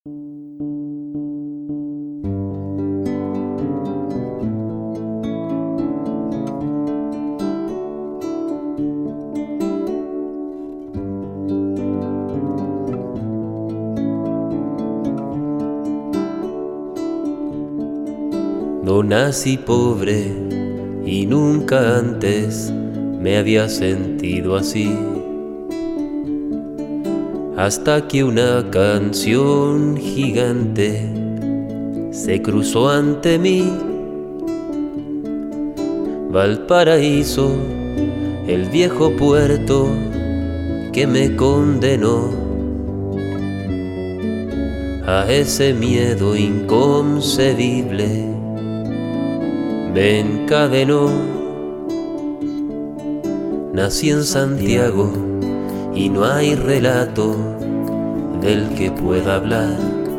No nací pobre y nunca antes me había sentido así, hasta que una canción gigante se cruzó ante mí. Valparaíso, el viejo puerto que me condenó a ese miedo inconcebible, me encadenó. Nací en Santiago y no hay relato del que pueda hablar.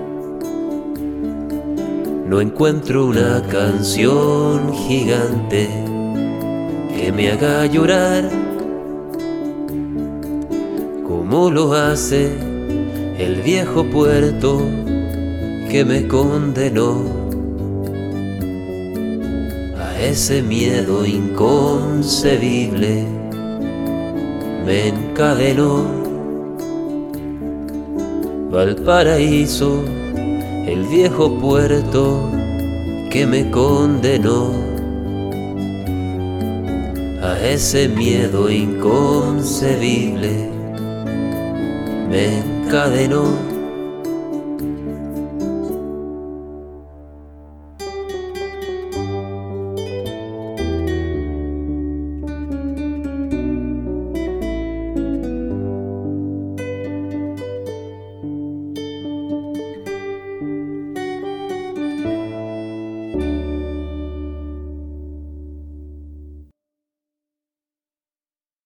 No encuentro una canción gigante que me haga llorar como lo hace el viejo puerto que me condenó a ese miedo inconcebible, me encadenó. Valparaíso, el viejo puerto que me condenó a ese miedo inconcebible, me encadenó.